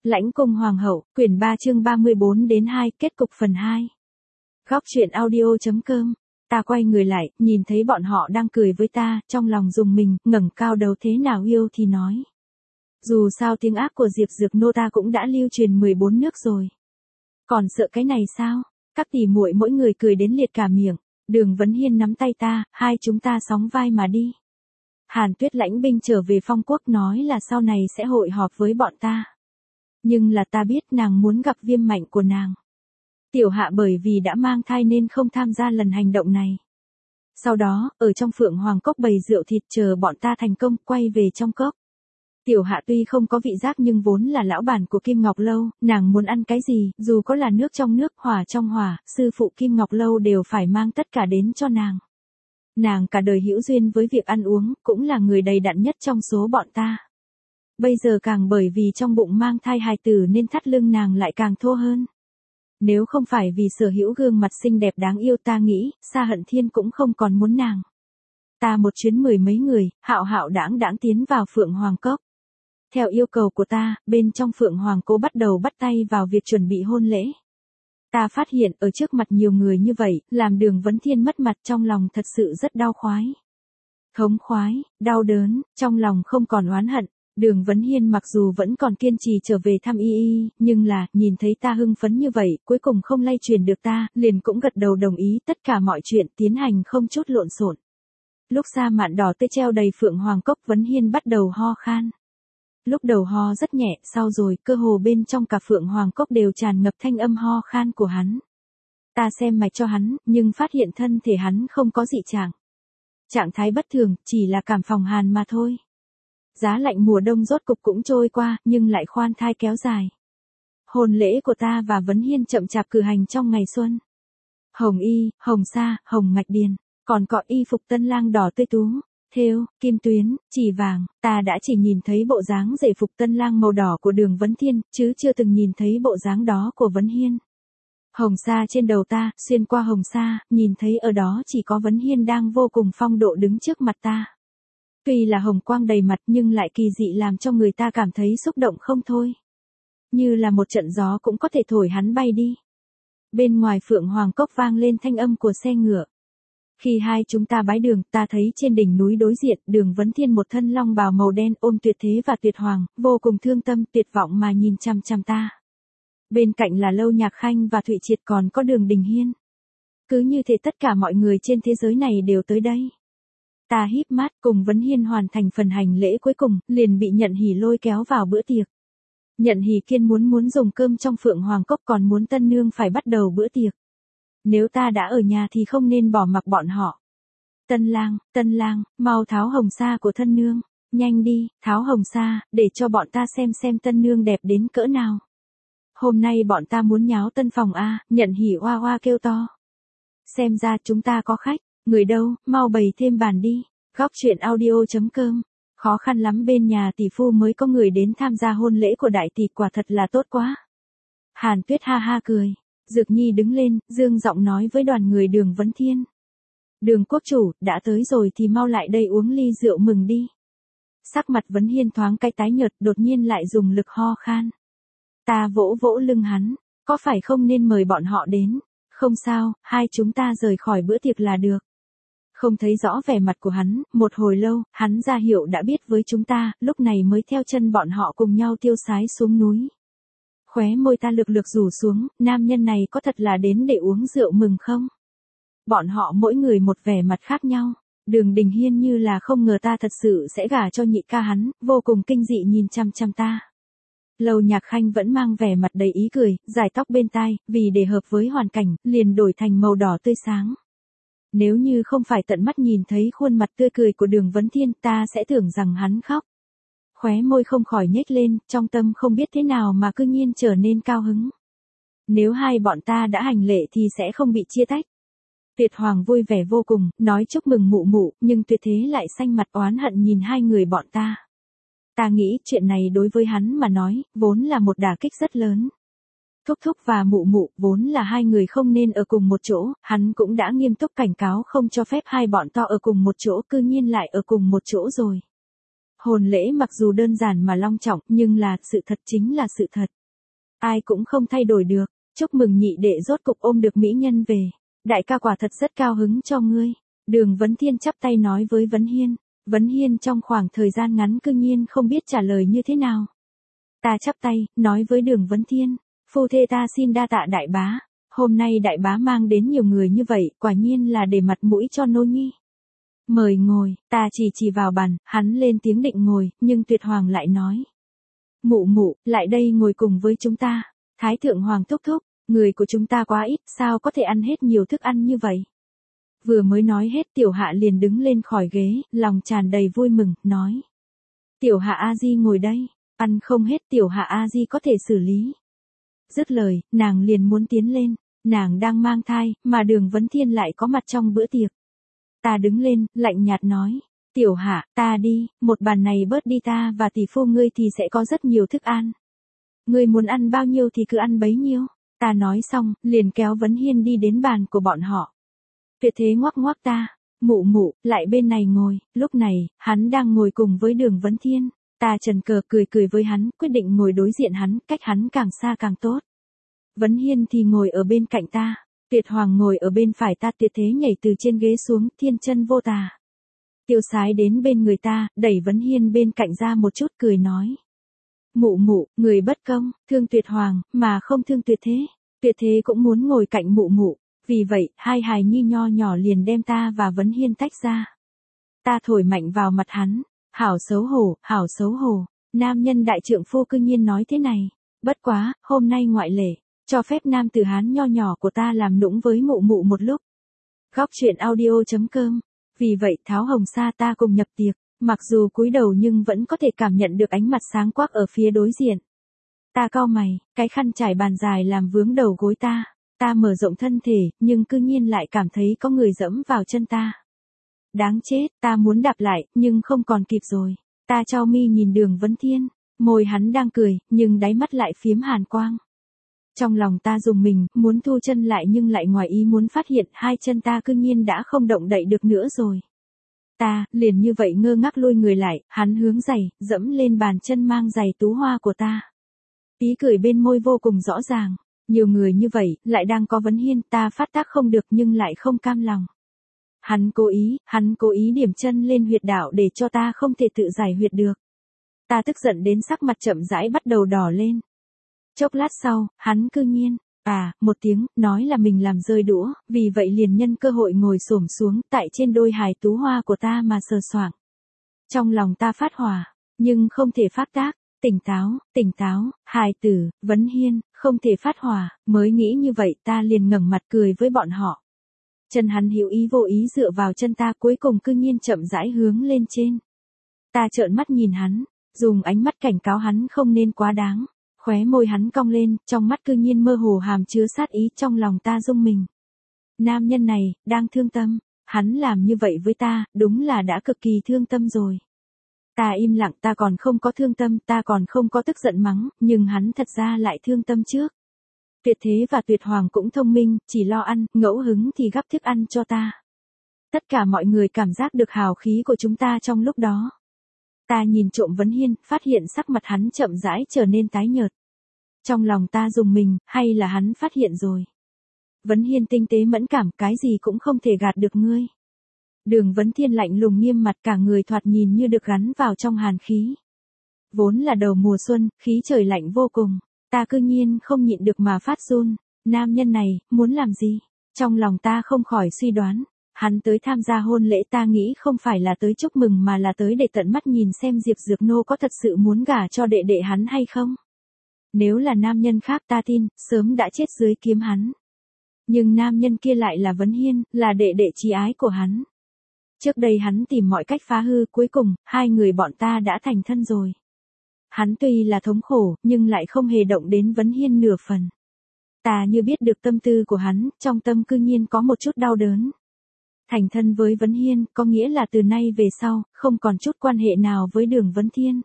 Lãnh cung hoàng hậu, quyển 3 chương 34 đến 2, kết cục phần 2. Góc truyện audio.com. Ta quay người lại, nhìn thấy bọn họ đang cười với ta, trong lòng rùng mình, ngẩng cao đầu thế nào yêu thì nói. Dù sao tiếng ác của Diệp Dược Nô ta cũng đã lưu truyền 14 nước rồi. Còn sợ cái này sao? Các tỷ muội mỗi người cười đến liệt cả miệng. Đường Vấn Hiên nắm tay ta, hai chúng ta sóng vai mà đi. Hàn Tuyết lãnh binh trở về Phong Quốc nói là sau này sẽ hội họp với bọn ta. Nhưng là ta biết nàng muốn gặp Viêm Mạnh của nàng. Tiểu Hạ bởi vì đã mang thai nên không tham gia lần hành động này. Sau đó, ở trong Phượng Hoàng Cốc bày rượu thịt chờ bọn ta thành công quay về trong cốc. Tiểu Hạ tuy không có vị giác nhưng vốn là lão bản của Kim Ngọc Lâu, nàng muốn ăn cái gì, dù có là nước trong nước, hỏa trong hỏa, sư phụ Kim Ngọc Lâu đều phải mang tất cả đến cho nàng. Nàng cả đời hữu duyên với việc ăn uống, cũng là người đầy đặn nhất trong số bọn ta. Bây giờ càng bởi vì trong bụng mang thai hài tử nên thắt lưng nàng lại càng thô hơn. Nếu không phải vì sở hữu gương mặt xinh đẹp đáng yêu ta nghĩ, Sa Hận Thiên cũng không còn muốn nàng. Ta một chuyến 10 mấy người, hạo hạo đãng đãng tiến vào Phượng Hoàng Cốc. Theo yêu cầu của ta, bên trong Phượng Hoàng Cố bắt đầu bắt tay vào việc chuẩn bị hôn lễ. Ta phát hiện ở trước mặt nhiều người như vậy, làm Đường Vấn Thiên mất mặt trong lòng thật sự rất đau khoái. Thống khoái, đau đớn, trong lòng không còn oán hận. Đường Vấn Hiên mặc dù vẫn còn kiên trì trở về thăm y, nhưng là, nhìn thấy ta hưng phấn như vậy, cuối cùng không lay truyền được ta, liền cũng gật đầu đồng ý tất cả mọi chuyện tiến hành không chút lộn xộn. Lúc Sa Mạn đỏ tươi treo đầy Phượng Hoàng Cốc, Vấn Hiên bắt đầu ho khan. Lúc đầu ho rất nhẹ, sau rồi cơ hồ bên trong cả Phượng Hoàng Cốc đều tràn ngập thanh âm ho khan của hắn. Ta xem mạch cho hắn, nhưng phát hiện thân thể hắn không có dị trạng. Trạng thái bất thường, chỉ là cảm phòng hàn mà thôi. Giá lạnh mùa đông rốt cục cũng trôi qua, nhưng lại khoan thai kéo dài. Hôn lễ của ta và Vấn Hiên chậm chạp cử hành trong ngày xuân. Hồng y, hồng sa, hồng ngạch điền, còn có y phục tân lang đỏ tươi tú, thêu, kim tuyến, chỉ vàng, ta đã chỉ nhìn thấy bộ dáng rể phục tân lang màu đỏ của Đường Vấn Thiên, chứ chưa từng nhìn thấy bộ dáng đó của Vấn Hiên. Hồng sa trên đầu ta, xuyên qua hồng sa, nhìn thấy ở đó chỉ có Vấn Hiên đang vô cùng phong độ đứng trước mặt ta. Tuy là hồng quang đầy mặt nhưng lại kỳ dị làm cho người ta cảm thấy xúc động không thôi. Như là một trận gió cũng có thể thổi hắn bay đi. Bên ngoài Phượng Hoàng Cốc vang lên thanh âm của xe ngựa. Khi hai chúng ta bái đường, ta thấy trên đỉnh núi đối diện, Đường Vấn Thiên một thân long bào màu đen ôm tuyệt thế và tuyệt hoàng, vô cùng thương tâm tuyệt vọng mà nhìn chăm chăm ta. Bên cạnh là Lâu Nhạc Khanh và Thụy Triệt, còn có Đường Đình Hiên. Cứ như thế tất cả mọi người trên thế giới này đều tới đây. Ta híp mắt cùng Vấn Hiên hoàn thành phần hành lễ cuối cùng, liền bị Nhận Hỉ lôi kéo vào bữa tiệc. Nhận Hỉ kiên muốn dùng cơm trong Phượng Hoàng Cốc, còn muốn tân nương phải bắt đầu bữa tiệc. Nếu ta đã ở nhà thì không nên bỏ mặc bọn họ. Tân lang, mau tháo hồng sa của thân nương, nhanh đi, tháo hồng sa, để cho bọn ta xem tân nương đẹp đến cỡ nào. Hôm nay bọn ta muốn nháo tân phòng a, Nhận Hỉ oa oa kêu to. Xem ra chúng ta có khách. Người đâu, mau bày thêm bàn đi. Góc truyện audio.com. Khó khăn lắm bên nhà tỷ phu mới có người đến tham gia hôn lễ của đại tỷ, quả thật là tốt quá. Hàn Tuyết ha ha cười. Dược Nhi đứng lên, dương giọng nói với đoàn người Đường Vấn Thiên. Đường quốc chủ, đã tới rồi thì mau lại đây uống ly rượu mừng đi. Sắc mặt Vấn Hiên thoáng cái tái nhợt, đột nhiên lại dùng lực ho khan. Ta vỗ vỗ lưng hắn, có phải không nên mời bọn họ đến? Không sao, hai chúng ta rời khỏi bữa tiệc là được. Không thấy rõ vẻ mặt của hắn, một hồi lâu, hắn ra hiệu đã biết với chúng ta, lúc này mới theo chân bọn họ cùng nhau tiêu sái xuống núi. Khóe môi ta lực rủ xuống, nam nhân này có thật là đến để uống rượu mừng không? Bọn họ mỗi người một vẻ mặt khác nhau. Đường Đình Hiên như là không ngờ ta thật sự sẽ gả cho nhị ca hắn, vô cùng kinh dị nhìn chăm chăm ta. Lâu Nhạc Khanh vẫn mang vẻ mặt đầy ý cười, dài tóc bên tai, vì để hợp với hoàn cảnh, liền đổi thành màu đỏ tươi sáng. Nếu như không phải tận mắt nhìn thấy khuôn mặt tươi cười của Đường Vấn Thiên, ta sẽ tưởng rằng hắn khóc. Khóe môi không khỏi nhếch lên, trong tâm không biết thế nào mà cư nhiên trở nên cao hứng. Nếu hai bọn ta đã hành lễ thì sẽ không bị chia tách. Tuyệt Hoàng vui vẻ vô cùng, nói chúc mừng mụ mụ, nhưng Tuyệt Thế lại xanh mặt oán hận nhìn hai người bọn ta. Ta nghĩ chuyện này đối với hắn mà nói, vốn là một đả kích rất lớn. Thúc thúc và mụ mụ, vốn là hai người không nên ở cùng một chỗ, hắn cũng đã nghiêm túc cảnh cáo không cho phép hai bọn to ở cùng một chỗ, cư nhiên lại ở cùng một chỗ rồi. Hôn lễ mặc dù đơn giản mà long trọng, nhưng là, sự thật chính là sự thật. Ai cũng không thay đổi được. Chúc mừng nhị đệ rốt cục ôm được mỹ nhân về. Đại ca quả thật rất cao hứng cho ngươi. Đường Vấn Thiên chắp tay nói với Vấn Hiên. Vấn Hiên trong khoảng thời gian ngắn cư nhiên không biết trả lời như thế nào. Ta chắp tay, nói với Đường Vấn Thiên. Phu thê ta xin đa tạ đại bá. Hôm nay đại bá mang đến nhiều người như vậy, quả nhiên là để mặt mũi cho nô nhi. Mời ngồi, ta chỉ vào bàn, hắn lên tiếng định ngồi, nhưng Tuyệt Hoàng lại nói. Mụ mụ, lại đây ngồi cùng với chúng ta. Thái thượng hoàng thúc thúc, người của chúng ta quá ít, sao có thể ăn hết nhiều thức ăn như vậy? Vừa mới nói hết Tiểu Hạ liền đứng lên khỏi ghế, lòng tràn đầy vui mừng, nói. Tiểu Hạ A Di ngồi đây, ăn không hết Tiểu Hạ A Di có thể xử lý. Dứt lời, nàng liền muốn tiến lên, nàng đang mang thai, mà Đường Vấn Thiên lại có mặt trong bữa tiệc. Ta đứng lên, lạnh nhạt nói. Tiểu Hạ, ta đi, một bàn này bớt đi ta và tỷ phu ngươi thì sẽ có rất nhiều thức ăn. Ngươi muốn ăn bao nhiêu thì cứ ăn bấy nhiêu. Ta nói xong, liền kéo Vấn Hiên đi đến bàn của bọn họ. Tuyệt Thế ngoắc ngoắc ta. Mụ mụ, lại bên này ngồi. Lúc này, hắn đang ngồi cùng với Đường Vấn Thiên. Ta chần cờ cười với hắn, quyết định ngồi đối diện hắn, cách hắn càng xa càng tốt. Vấn Hiên thì ngồi ở bên cạnh ta. Tuyệt Hoàng ngồi ở bên phải ta. Tuyệt Thế nhảy từ trên ghế xuống, thiên chân vô tà. Tiêu Sái đến bên người ta, đẩy Vấn Hiên bên cạnh ra một chút, cười nói. Mụ mụ, người bất công, thương Tuyệt Hoàng, mà không thương Tuyệt Thế. Tuyệt Thế cũng muốn ngồi cạnh mụ mụ. Vì vậy, hai hài nhi nho nhỏ liền đem ta và Vấn Hiên tách ra. Ta thổi mạnh vào mặt hắn. Hảo xấu hổ. Nam nhân đại trượng phu cư nhiên nói thế này. Bất quá, hôm nay ngoại lệ. Cho phép nam tử Hán nho nhỏ của ta làm nũng với mụ mụ một lúc. Góc truyện audio.com. Vì vậy Tháo Hồng Sa ta cùng nhập tiệc. Mặc dù cúi đầu nhưng vẫn có thể cảm nhận được ánh mặt sáng quắc ở phía đối diện. Ta cau mày, cái khăn trải bàn dài làm vướng đầu gối ta. Ta mở rộng thân thể, nhưng cư nhiên lại cảm thấy có người dẫm vào chân ta. Đáng chết, ta muốn đạp lại, nhưng không còn kịp rồi. Ta chau mi nhìn Đường Vấn Thiên. Môi hắn đang cười, nhưng đáy mắt lại phiếm hàn quang. Trong lòng ta rùng mình, muốn thu chân lại nhưng lại ngoài ý muốn phát hiện hai chân ta cư nhiên đã không động đậy được nữa rồi. Ta, liền như vậy ngơ ngác lui người lại, hắn hướng giày, dẫm lên bàn chân mang giày tú hoa của ta. Ý cười bên môi vô cùng rõ ràng. Nhiều người như vậy, lại đang có Vấn Hiên, ta phát tác không được nhưng lại không cam lòng. Hắn cố ý điểm chân lên huyệt đạo để cho ta không thể tự giải huyệt được. Ta tức giận đến sắc mặt chậm rãi bắt đầu đỏ lên. Chốc lát sau, hắn cư nhiên, một tiếng, nói là mình làm rơi đũa, vì vậy liền nhân cơ hội ngồi xổm xuống tại trên đôi hài tú hoa của ta mà sờ soạng. Trong lòng ta phát hỏa, nhưng không thể phát tác. Tỉnh táo, hài tử, Vấn Hiên, không thể phát hỏa, mới nghĩ như vậy ta liền ngẩng mặt cười với bọn họ. Chân hắn hữu ý vô ý dựa vào chân ta cuối cùng cư nhiên chậm rãi hướng lên trên. Ta trợn mắt nhìn hắn, dùng ánh mắt cảnh cáo hắn không nên quá đáng. Khóe môi hắn cong lên, trong mắt cư nhiên mơ hồ hàm chứa sát ý, trong lòng ta rung mình. Nam nhân này, đang thương tâm, hắn làm như vậy với ta, đúng là đã cực kỳ thương tâm rồi. Ta im lặng, ta còn không có thương tâm, ta còn không có tức giận mắng, nhưng hắn thật ra lại thương tâm trước. Tuyệt Thế và Tuyệt Hoàng cũng thông minh, chỉ lo ăn, ngẫu hứng thì gắp thức ăn cho ta. Tất cả mọi người cảm giác được hào khí của chúng ta trong lúc đó. Ta nhìn trộm Vấn Hiên, phát hiện sắc mặt hắn chậm rãi trở nên tái nhợt. Trong lòng ta rùng mình, hay là hắn phát hiện rồi. Vấn Hiên tinh tế mẫn cảm, cái gì cũng không thể gạt được ngươi. Đường Vấn Thiên lạnh lùng nghiêm mặt, cả người thoạt nhìn như được gắn vào trong hàn khí. Vốn là đầu mùa xuân, khí trời lạnh vô cùng. Ta cư nhiên không nhịn được mà phát run. Nam nhân này, muốn làm gì? Trong lòng ta không khỏi suy đoán. Hắn tới tham gia hôn lễ, ta nghĩ không phải là tới chúc mừng mà là tới để tận mắt nhìn xem Diệp Dược Nô có thật sự muốn gả cho đệ đệ hắn hay không. Nếu là nam nhân khác ta tin, sớm đã chết dưới kiếm hắn. Nhưng nam nhân kia lại là Vấn Hiên, là đệ đệ chí ái của hắn. Trước đây hắn tìm mọi cách phá hư, cuối cùng, hai người bọn ta đã thành thân rồi. Hắn tuy là thống khổ, nhưng lại không hề động đến Vấn Hiên nửa phần. Ta như biết được tâm tư của hắn, trong tâm cư nhiên có một chút đau đớn. Thành thân với Vấn Hiên, có nghĩa là từ nay về sau, không còn chút quan hệ nào với Đường Vấn Thiên.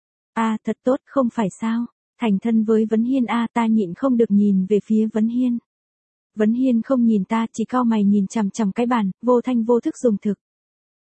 Thật tốt, không phải sao? Thành thân với Vấn Hiên ta nhịn không được nhìn về phía Vấn Hiên. Vấn Hiên không nhìn ta, chỉ cau mày nhìn chằm chằm cái bàn, vô thanh vô thức dùng thực.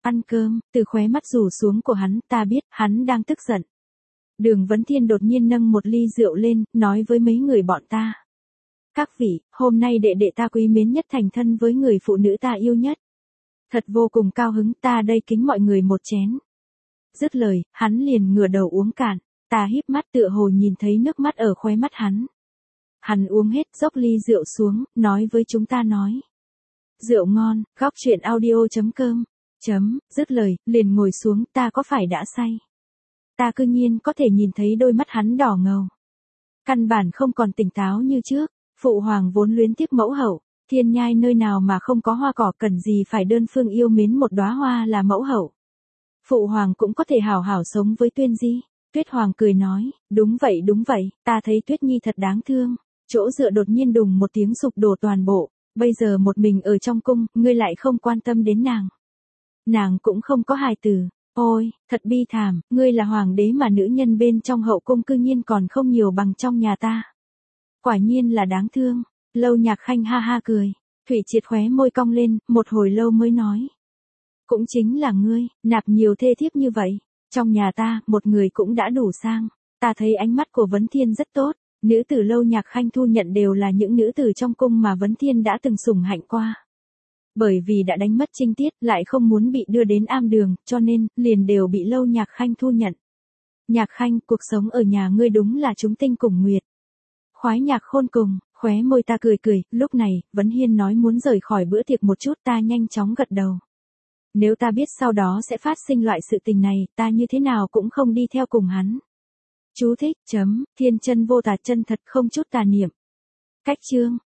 Ăn cơm, từ khóe mắt rủ xuống của hắn, ta biết, hắn đang tức giận. Đường Vấn Thiên đột nhiên nâng một ly rượu lên, nói với mấy người bọn ta. Các vị, hôm nay đệ đệ ta quý mến nhất thành thân với người phụ nữ ta yêu nhất. Thật vô cùng cao hứng, ta đây kính mọi người một chén. Dứt lời, hắn liền ngửa đầu uống cạn, ta híp mắt tựa hồ nhìn thấy nước mắt ở khóe mắt hắn. Hắn uống hết, dốc ly rượu xuống, nói với chúng ta nói. Rượu ngon, góc chuyện audio.com. Dứt lời, liền ngồi xuống, ta có phải đã say? Ta cư nhiên có thể nhìn thấy đôi mắt hắn đỏ ngầu. Căn bản không còn tỉnh táo như trước, phụ hoàng vốn luyến tiếc mẫu hậu, thiên nhai nơi nào mà không có hoa cỏ, cần gì phải đơn phương yêu mến một đóa hoa là mẫu hậu. Phụ hoàng cũng có thể hảo hảo sống với Tuyên Di. Tuyết Hoàng cười nói, đúng vậy, ta thấy Tuyết Nhi thật đáng thương. Chỗ dựa đột nhiên đùng một tiếng sụp đổ toàn bộ, bây giờ một mình ở trong cung, ngươi lại không quan tâm đến nàng. Nàng cũng không có hài tử, ôi, thật bi thảm, ngươi là hoàng đế mà nữ nhân bên trong hậu cung cư nhiên còn không nhiều bằng trong nhà ta. Quả nhiên là đáng thương, Lâu Nhạc Khanh ha ha cười, Thủy Triệt khóe môi cong lên, một hồi lâu mới nói. Cũng chính là ngươi, nạp nhiều thê thiếp như vậy, trong nhà ta, một người cũng đã đủ sang, ta thấy ánh mắt của Vấn Thiên rất tốt. Nữ tử Lâu Nhạc Khanh thu nhận đều là những nữ tử trong cung mà Vấn Thiên đã từng sủng hạnh qua. Bởi vì đã đánh mất trinh tiết, lại không muốn bị đưa đến am đường, cho nên, liền đều bị Lâu Nhạc Khanh thu nhận. Nhạc Khanh, cuộc sống ở nhà ngươi đúng là chúng tinh cùng nguyệt. Khoái nhạc khôn cùng, khóe môi ta cười cười, lúc này, Vấn Hiên nói muốn rời khỏi bữa tiệc một chút, ta nhanh chóng gật đầu. Nếu ta biết sau đó sẽ phát sinh loại sự tình này, ta như thế nào cũng không đi theo cùng hắn. Chú thích, thiên chân vô tà, chân thật không chút tà niệm. Cách chương.